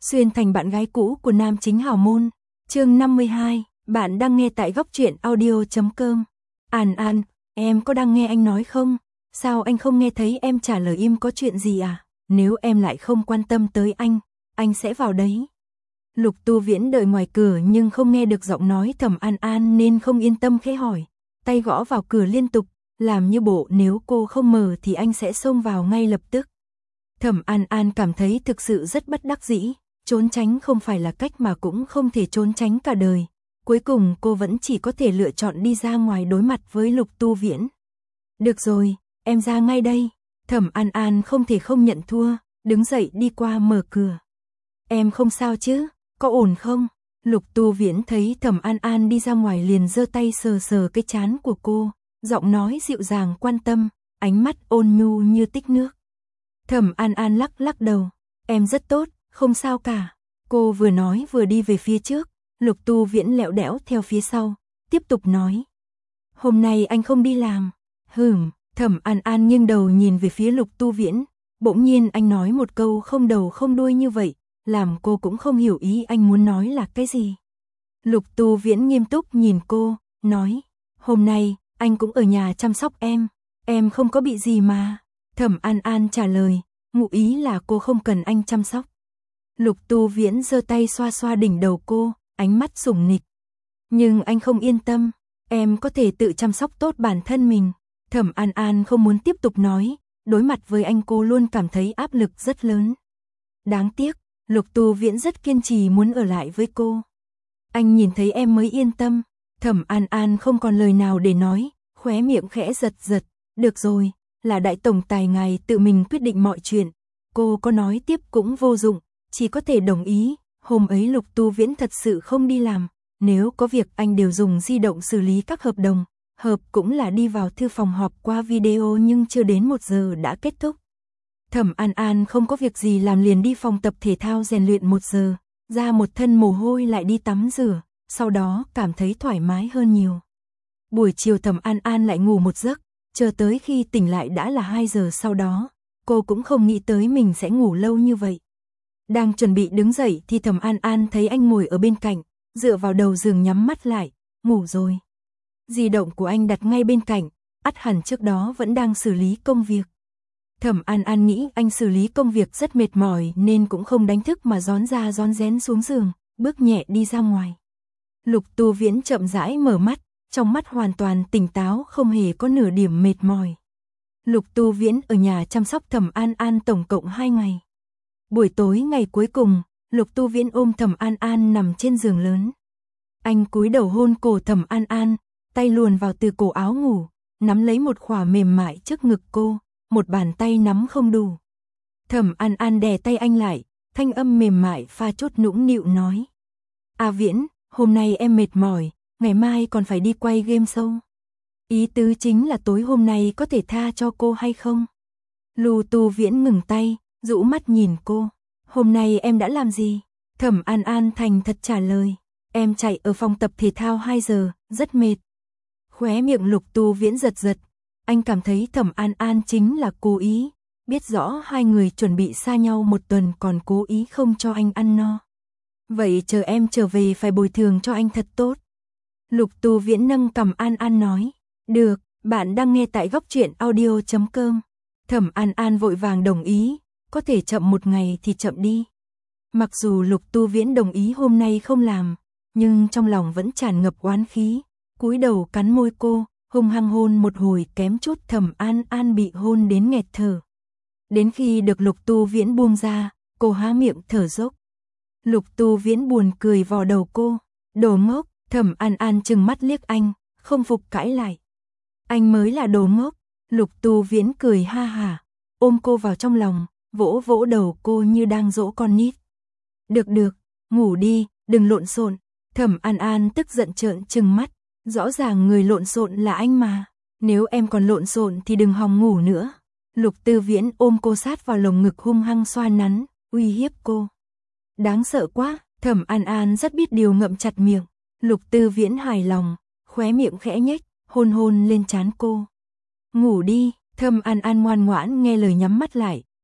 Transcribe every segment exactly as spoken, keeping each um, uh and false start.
xuyên thành bạn gái cũ của nam chính hào môn. Chương năm mươi hai, bạn đang nghe tại góc truyện audio chấm com. An An, em có đang nghe anh nói không? Sao anh không nghe thấy em trả lời im có chuyện gì à? Nếu em lại không quan tâm tới anh, anh sẽ vào đấy. Lục Tu Viễn đợi ngoài cửa nhưng không nghe được giọng nói Thẩm An An nên không yên tâm khẽ hỏi. Tay gõ vào cửa liên tục, làm như bộ nếu cô không mở thì anh sẽ xông vào ngay lập tức. Thẩm An An cảm thấy thực sự rất bất đắc dĩ, trốn tránh không phải là cách mà cũng không thể trốn tránh cả đời. Cuối cùng cô vẫn chỉ có thể lựa chọn đi ra ngoài đối mặt với Lục Tu Viễn. Được rồi, em ra ngay đây. Thẩm An An không thể không nhận thua, đứng dậy đi qua mở cửa. Em không sao chứ, có ổn không? Lục Tu Viễn thấy Thẩm An An đi ra ngoài liền giơ tay sờ sờ cái trán của cô, giọng nói dịu dàng quan tâm, ánh mắt ôn nhu như tích nước. Thẩm An An lắc lắc đầu, em rất tốt, không sao cả. Cô vừa nói vừa đi về phía trước, Lục Tu Viễn lẹo đẽo theo phía sau, tiếp tục nói. Hôm nay anh không đi làm. Hừm, Thẩm An An nghiêng đầu nhìn về phía Lục Tu Viễn, bỗng nhiên anh nói một câu không đầu không đuôi như vậy, làm cô cũng không hiểu ý anh muốn nói là cái gì. Lục Tu Viễn nghiêm túc nhìn cô, nói, hôm nay, anh cũng ở nhà chăm sóc em, em không có bị gì mà. Thẩm An An trả lời, ngụ ý là cô không cần anh chăm sóc. Lục Tu Viễn giơ tay xoa xoa đỉnh đầu cô, ánh mắt sủng nịch. Nhưng anh không yên tâm, em có thể tự chăm sóc tốt bản thân mình. Thẩm An An không muốn tiếp tục nói, đối mặt với anh cô luôn cảm thấy áp lực rất lớn. Đáng tiếc, Lục Tu Viễn rất kiên trì muốn ở lại với cô. Anh nhìn thấy em mới yên tâm. Thẩm An An không còn lời nào để nói, khóe miệng khẽ giật giật. Được rồi, là đại tổng tài ngài tự mình quyết định mọi chuyện. Cô có nói tiếp cũng vô dụng, chỉ có thể đồng ý. Hôm ấy Lục Tu Viễn thật sự không đi làm, nếu có việc anh đều dùng di động xử lý các hợp đồng. Hợp cũng là đi vào thư phòng họp qua video nhưng chưa đến một giờ đã kết thúc. Thẩm An An không có việc gì làm liền đi phòng tập thể thao rèn luyện một giờ, ra một thân mồ hôi lại đi tắm rửa, sau đó cảm thấy thoải mái hơn nhiều. Buổi chiều Thẩm An An lại ngủ một giấc, chờ tới khi tỉnh lại đã là hai giờ sau đó, cô cũng không nghĩ tới mình sẽ ngủ lâu như vậy. Đang chuẩn bị đứng dậy thì Thẩm An An thấy anh ngồi ở bên cạnh, dựa vào đầu giường nhắm mắt lại, ngủ rồi. Di động của anh đặt ngay bên cạnh, ắt hẳn trước đó vẫn đang xử lý công việc. Thẩm An An nghĩ anh xử lý công việc rất mệt mỏi nên cũng không đánh thức mà rón ra rón rén xuống giường, bước nhẹ đi ra ngoài. Lục Tu Viễn chậm rãi mở mắt, trong mắt hoàn toàn tỉnh táo không hề có nửa điểm mệt mỏi. Lục Tu Viễn ở nhà chăm sóc Thẩm An An tổng cộng hai ngày. Buổi tối ngày cuối cùng, Lục Tu Viễn ôm Thẩm An An nằm trên giường lớn. Anh cúi đầu hôn cổ Thẩm An An, tay luồn vào từ cổ áo ngủ, nắm lấy một khỏa mềm mại trước ngực cô, một bàn tay nắm không đủ. Thẩm An An đè tay anh lại, thanh âm mềm mại pha chút nũng nịu nói. A Viễn, hôm nay em mệt mỏi, ngày mai còn phải đi quay game show. Ý tứ chính là tối hôm nay có thể tha cho cô hay không? Lục Tu Viễn ngừng tay, rũ mắt nhìn cô. Hôm nay em đã làm gì? Thẩm An An thành thật trả lời. Em chạy ở phòng tập thể thao hai giờ, rất mệt. Khóe miệng Lục Tu Viễn giật giật. Anh cảm thấy Thẩm An An chính là cố ý. Biết rõ hai người chuẩn bị xa nhau một tuần còn cố ý không cho anh ăn no. Vậy chờ em trở về phải bồi thường cho anh thật tốt. Lục Tu Viễn nâng cằm An An nói. Được, bạn đang nghe tại góc truyện audio chấm com. Thẩm An An vội vàng đồng ý. Có thể chậm một ngày thì chậm đi. Mặc dù Lục Tu Viễn đồng ý hôm nay không làm, nhưng trong lòng vẫn tràn ngập oán khí. Cúi đầu cắn môi cô, hung hăng hôn một hồi kém chút Thẩm An An bị hôn đến nghẹt thở. Đến khi được Lục Tu Viễn buông ra, cô há miệng thở dốc. Lục Tu Viễn buồn cười vò đầu cô. Đồ ngốc. Thẩm An An trừng mắt liếc anh, không phục cãi lại. Anh mới là đồ ngốc. Lục Tu Viễn cười ha hả, ôm cô vào trong lòng, vỗ vỗ đầu cô như đang dỗ con nít. Được được, ngủ đi, đừng lộn xộn. Thẩm An An tức giận trợn trừng mắt, rõ ràng người lộn xộn là anh mà, nếu em còn lộn xộn thì đừng hòng ngủ nữa. Lục Tu Viễn ôm cô sát vào lồng ngực hung hăng xoa nắn, uy hiếp cô. Đáng sợ quá. Thẩm An An rất biết điều ngậm chặt miệng. Lục Tu Viễn hài lòng, khóe miệng khẽ nhếch, hôn hôn lên trán cô. Ngủ đi. Thẩm An An ngoan ngoãn nghe lời nhắm mắt lại,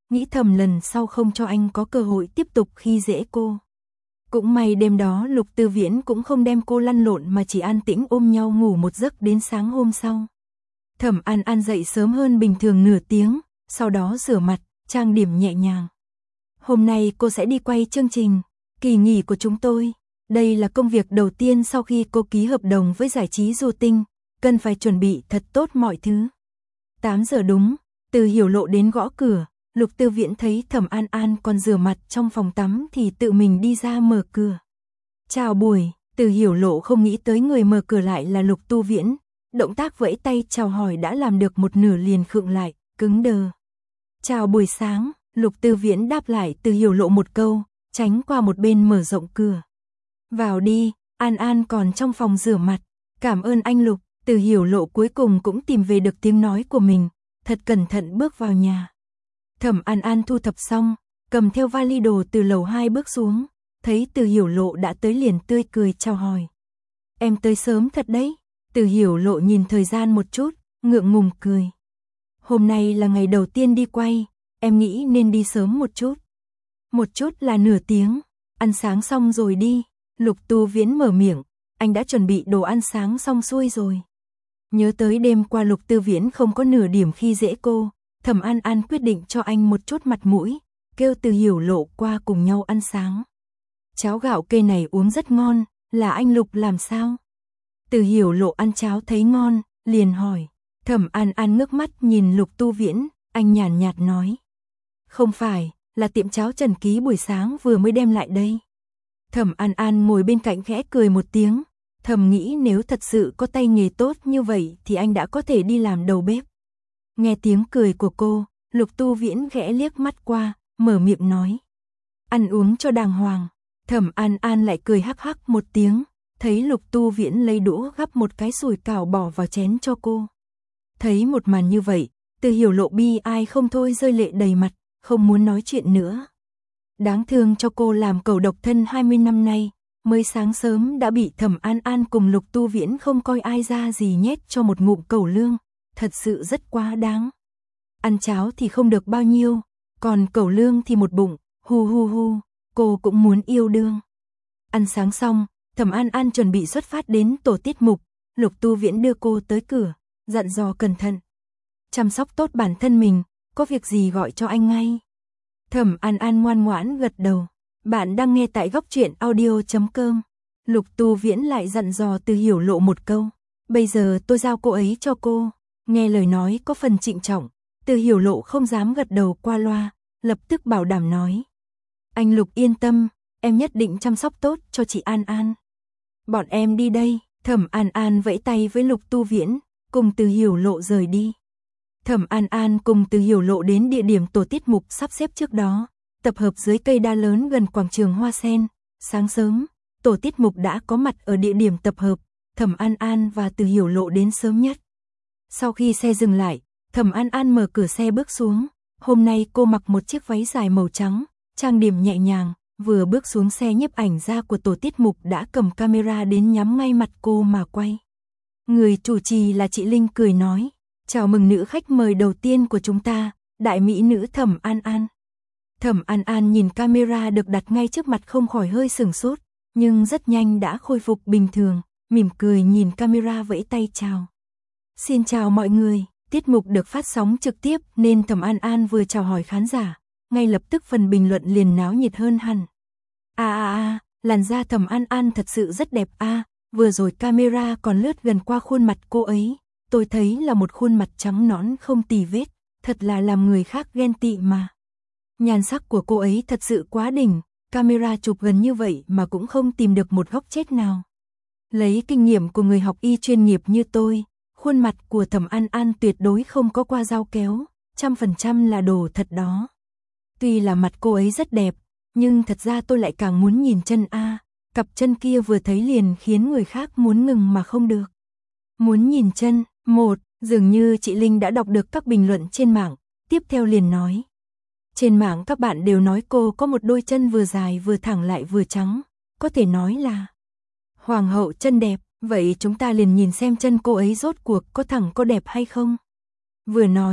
nghĩ thầm lần sau không cho anh có cơ hội tiếp tục khi dễ cô. Cũng may đêm đó Lục Tư Viễn cũng không đem cô lăn lộn mà chỉ an tĩnh ôm nhau ngủ một giấc đến sáng hôm sau. Thẩm An An dậy sớm hơn bình thường nửa tiếng, sau đó rửa mặt, trang điểm nhẹ nhàng. Hôm nay cô sẽ đi quay chương trình kỳ nghỉ của chúng tôi. Đây là công việc đầu tiên sau khi cô ký hợp đồng với giải trí Du Tinh, cần phải chuẩn bị thật tốt mọi thứ. tám giờ đúng, Từ Hiểu Lộ đến gõ cửa, Lục Tư Viễn thấy Thẩm An An còn rửa mặt trong phòng tắm thì tự mình đi ra mở cửa. Chào buổi, Từ Hiểu Lộ không nghĩ tới người mở cửa lại là Lục Tư Viễn, động tác vẫy tay chào hỏi đã làm được một nửa liền khựng lại, cứng đờ. Chào buổi sáng, Lục Tư Viễn đáp lại Từ Hiểu Lộ một câu, tránh qua một bên mở rộng cửa. Vào đi, An An còn trong phòng rửa mặt. Cảm ơn anh Lục. Từ Hiểu Lộ cuối cùng cũng tìm về được tiếng nói của mình, thật cẩn thận bước vào nhà. Thẩm An An thu thập xong, cầm theo vali đồ từ lầu hai bước xuống, thấy Từ Hiểu Lộ đã tới liền tươi cười chào hỏi. Em tới sớm thật đấy. Từ Hiểu Lộ nhìn thời gian một chút, ngượng ngùng cười. Hôm nay là ngày đầu tiên đi quay, em nghĩ nên đi sớm một chút. Một chút là nửa tiếng, ăn sáng xong rồi đi. Lục Tư Viễn mở miệng, anh đã chuẩn bị đồ ăn sáng xong xuôi rồi. Nhớ tới đêm qua Lục Tư Viễn không có nửa điểm khi dễ cô, Thẩm An An quyết định cho anh một chút mặt mũi, kêu Từ Hiểu Lộ qua cùng nhau ăn sáng. Cháo gạo cây này uống rất ngon, là anh Lục làm sao? Từ Hiểu Lộ ăn cháo thấy ngon, liền hỏi. Thẩm An An ngước mắt nhìn Lục Tư Viễn, anh nhàn nhạt nói. Không phải, là tiệm cháo Trần Ký buổi sáng vừa mới đem lại đây. Thẩm An An ngồi bên cạnh khẽ cười một tiếng, thầm nghĩ nếu thật sự có tay nghề tốt như vậy thì anh đã có thể đi làm đầu bếp. Nghe tiếng cười của cô, Lục Tư Viễn khẽ liếc mắt qua, mở miệng nói. Ăn uống cho đàng hoàng. Thẩm An An lại cười hắc hắc một tiếng, thấy Lục Tư Viễn lấy đũa gắp một cái sủi cảo bỏ vào chén cho cô. Thấy một màn như vậy, Từ Hiểu Lộ bi ai không thôi rơi lệ đầy mặt, không muốn nói chuyện nữa. Đáng thương cho cô làm cẩu độc thân hai mươi năm nay, mới sáng sớm đã bị Thẩm An An cùng Lục Tư Viễn không coi ai ra gì nhét cho một ngụm cẩu lương, thật sự rất quá đáng. Ăn cháo thì không được bao nhiêu, còn cẩu lương thì một bụng, hu hu hu, cô cũng muốn yêu đương. Ăn sáng xong, Thẩm An An chuẩn bị xuất phát đến tổ tiết mục, Lục Tư Viễn đưa cô tới cửa, dặn dò cẩn thận. Chăm sóc tốt bản thân mình, có việc gì gọi cho anh ngay. Thẩm An An ngoan ngoãn gật đầu. Bạn đang nghe tại góc truyện audio chấm com. Lục Tư Viễn lại dặn dò Từ Hiểu Lộ một câu. Bây giờ tôi giao cô ấy cho cô. Nghe lời nói có phần trịnh trọng, Từ Hiểu Lộ không dám gật đầu qua loa, lập tức bảo đảm nói. Anh Lục yên tâm, em nhất định chăm sóc tốt cho chị An An. Bọn em đi đây. Thẩm An An vẫy tay với Lục Tư Viễn, cùng Từ Hiểu Lộ rời đi. Thẩm An An cùng Từ Hiểu Lộ đến địa điểm tổ tiết mục sắp xếp trước đó, tập hợp dưới cây đa lớn gần quảng trường Hoa Sen. Sáng sớm, tổ tiết mục đã có mặt ở địa điểm tập hợp, Thẩm An An và Từ Hiểu Lộ đến sớm nhất. Sau khi xe dừng lại, Thẩm An An mở cửa xe bước xuống. Hôm nay cô mặc một chiếc váy dài màu trắng, trang điểm nhẹ nhàng, vừa bước xuống xe nhiếp ảnh gia của tổ tiết mục đã cầm camera đến nhắm ngay mặt cô mà quay. Người chủ trì là chị Linh cười nói. Chào mừng nữ khách mời đầu tiên của chúng ta, đại mỹ nữ Thẩm An An. Thẩm An An nhìn camera được đặt ngay trước mặt không khỏi hơi sửng sốt, nhưng rất nhanh đã khôi phục bình thường, mỉm cười nhìn camera vẫy tay chào. Xin chào mọi người, tiết mục được phát sóng trực tiếp nên Thẩm An An vừa chào hỏi khán giả, ngay lập tức phần bình luận liền náo nhiệt hơn hẳn. À à à, làn da Thẩm An An thật sự rất đẹp a, à, vừa rồi camera còn lướt gần qua khuôn mặt cô ấy. Tôi thấy là một khuôn mặt trắng nõn không tì vết, thật là làm người khác ghen tị mà. Nhan sắc của cô ấy thật sự quá đỉnh, camera chụp gần như vậy mà cũng không tìm được một góc chết nào. Lấy kinh nghiệm của người học y chuyên nghiệp như tôi, khuôn mặt của Thẩm An An tuyệt đối không có qua dao kéo, trăm phần trăm là đồ thật đó. Tuy là mặt cô ấy rất đẹp, nhưng thật ra tôi lại càng muốn nhìn chân a, cặp chân kia vừa thấy liền khiến người khác muốn ngừng mà không được. Muốn nhìn chân. Một, dường như chị Linh đã đọc được các bình luận trên mạng, tiếp theo liền nói. Trên mạng các bạn đều nói cô có một đôi chân vừa dài vừa thẳng lại vừa trắng, có thể nói là hoàng hậu chân đẹp, vậy chúng ta liền nhìn xem chân cô ấy rốt cuộc có thẳng có đẹp hay không. Vừa nói,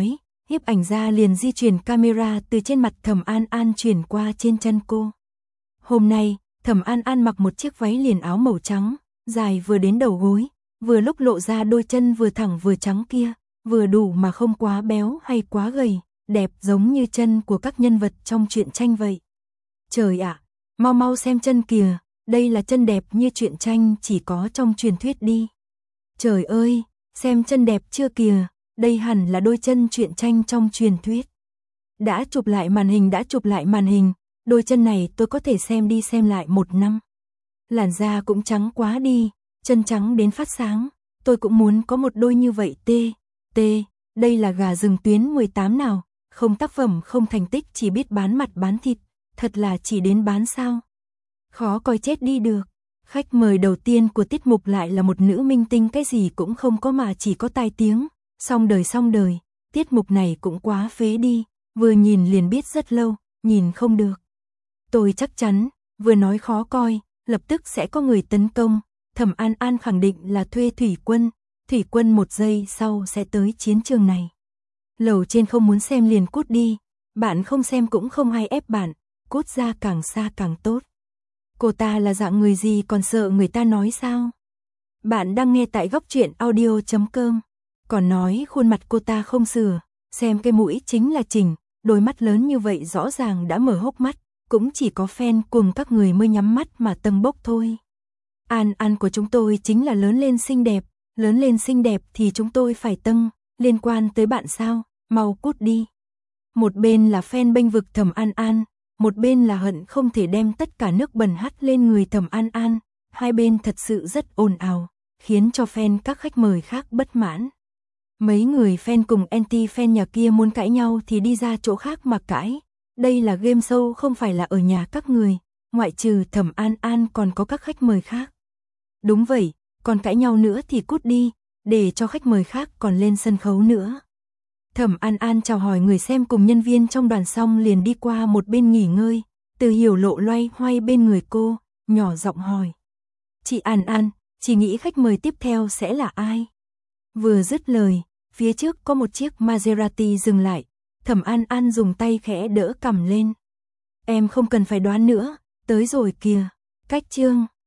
Nhiếp ảnh gia liền di chuyển camera từ trên mặt Thẩm An An chuyển qua trên chân cô. Hôm nay, Thẩm An An mặc một chiếc váy liền áo màu trắng, dài vừa đến đầu gối, vừa lúc lộ ra đôi chân vừa thẳng vừa trắng kia, vừa đủ mà không quá béo hay quá gầy, đẹp giống như chân của các nhân vật trong truyện tranh vậy. Trời ạ, mau mau xem chân kìa, đây là chân đẹp như truyện tranh chỉ có trong truyền thuyết đi. Trời ơi, xem chân đẹp chưa kìa, đây hẳn là đôi chân truyện tranh trong truyền thuyết. Đã chụp lại màn hình đã chụp lại màn hình, đôi chân này tôi có thể xem đi xem lại một năm. Làn da cũng trắng quá đi, chân trắng đến phát sáng, tôi cũng muốn có một đôi như vậy tê, tê, đây là gà rừng tuyến mười tám nào, không tác phẩm không thành tích chỉ biết bán mặt bán thịt, thật là chỉ đến bán sao. Khó coi chết đi được. Khách mời đầu tiên của tiết mục lại là một nữ minh tinh cái gì cũng không có mà chỉ có tai tiếng, xong đời xong đời, tiết mục này cũng quá phế đi, vừa nhìn liền biết rất lâu, nhìn không được. Tôi chắc chắn, vừa nói khó coi, lập tức sẽ có người tấn công, Thẩm An An khẳng định là thuê thủy quân, thủy quân một giây sau sẽ tới chiến trường này. Lầu trên không muốn xem liền cút đi, bạn không xem cũng không ai ép bạn, cút ra càng xa càng tốt. Cô ta là dạng người gì còn sợ người ta nói sao? Bạn đang nghe tại góc truyện audio chấm com. Còn nói khuôn mặt cô ta không sửa, xem cái mũi chính là chỉnh, đôi mắt lớn như vậy rõ ràng đã mở hốc mắt, cũng chỉ có fan cùng các người mới nhắm mắt mà tâng bốc thôi. An An của chúng tôi chính là lớn lên xinh đẹp, lớn lên xinh đẹp thì chúng tôi phải tâng, liên quan tới bạn sao, mau cút đi. Một bên là fan bênh vực Thẩm An An, một bên là hận không thể đem tất cả nước bẩn hắt lên người Thẩm An An, hai bên thật sự rất ồn ào, khiến cho fan các khách mời khác bất mãn. Mấy người fan cùng anti-fan nhà kia muốn cãi nhau thì đi ra chỗ khác mà cãi, đây là game show không phải là ở nhà các người, ngoại trừ Thẩm An An còn có các khách mời khác. Đúng vậy, còn cãi nhau nữa thì cút đi, để cho khách mời khác còn lên sân khấu nữa. Thẩm An An chào hỏi người xem cùng nhân viên trong đoàn xong liền đi qua một bên nghỉ ngơi, Từ Hiểu Lộ loay hoay bên người cô, nhỏ giọng hỏi. Chị An An, chị nghĩ khách mời tiếp theo sẽ là ai? Vừa dứt lời, phía trước có một chiếc Maserati dừng lại, Thẩm An An dùng tay khẽ đỡ cằm lên. Em không cần phải đoán nữa, tới rồi kìa, cách chương.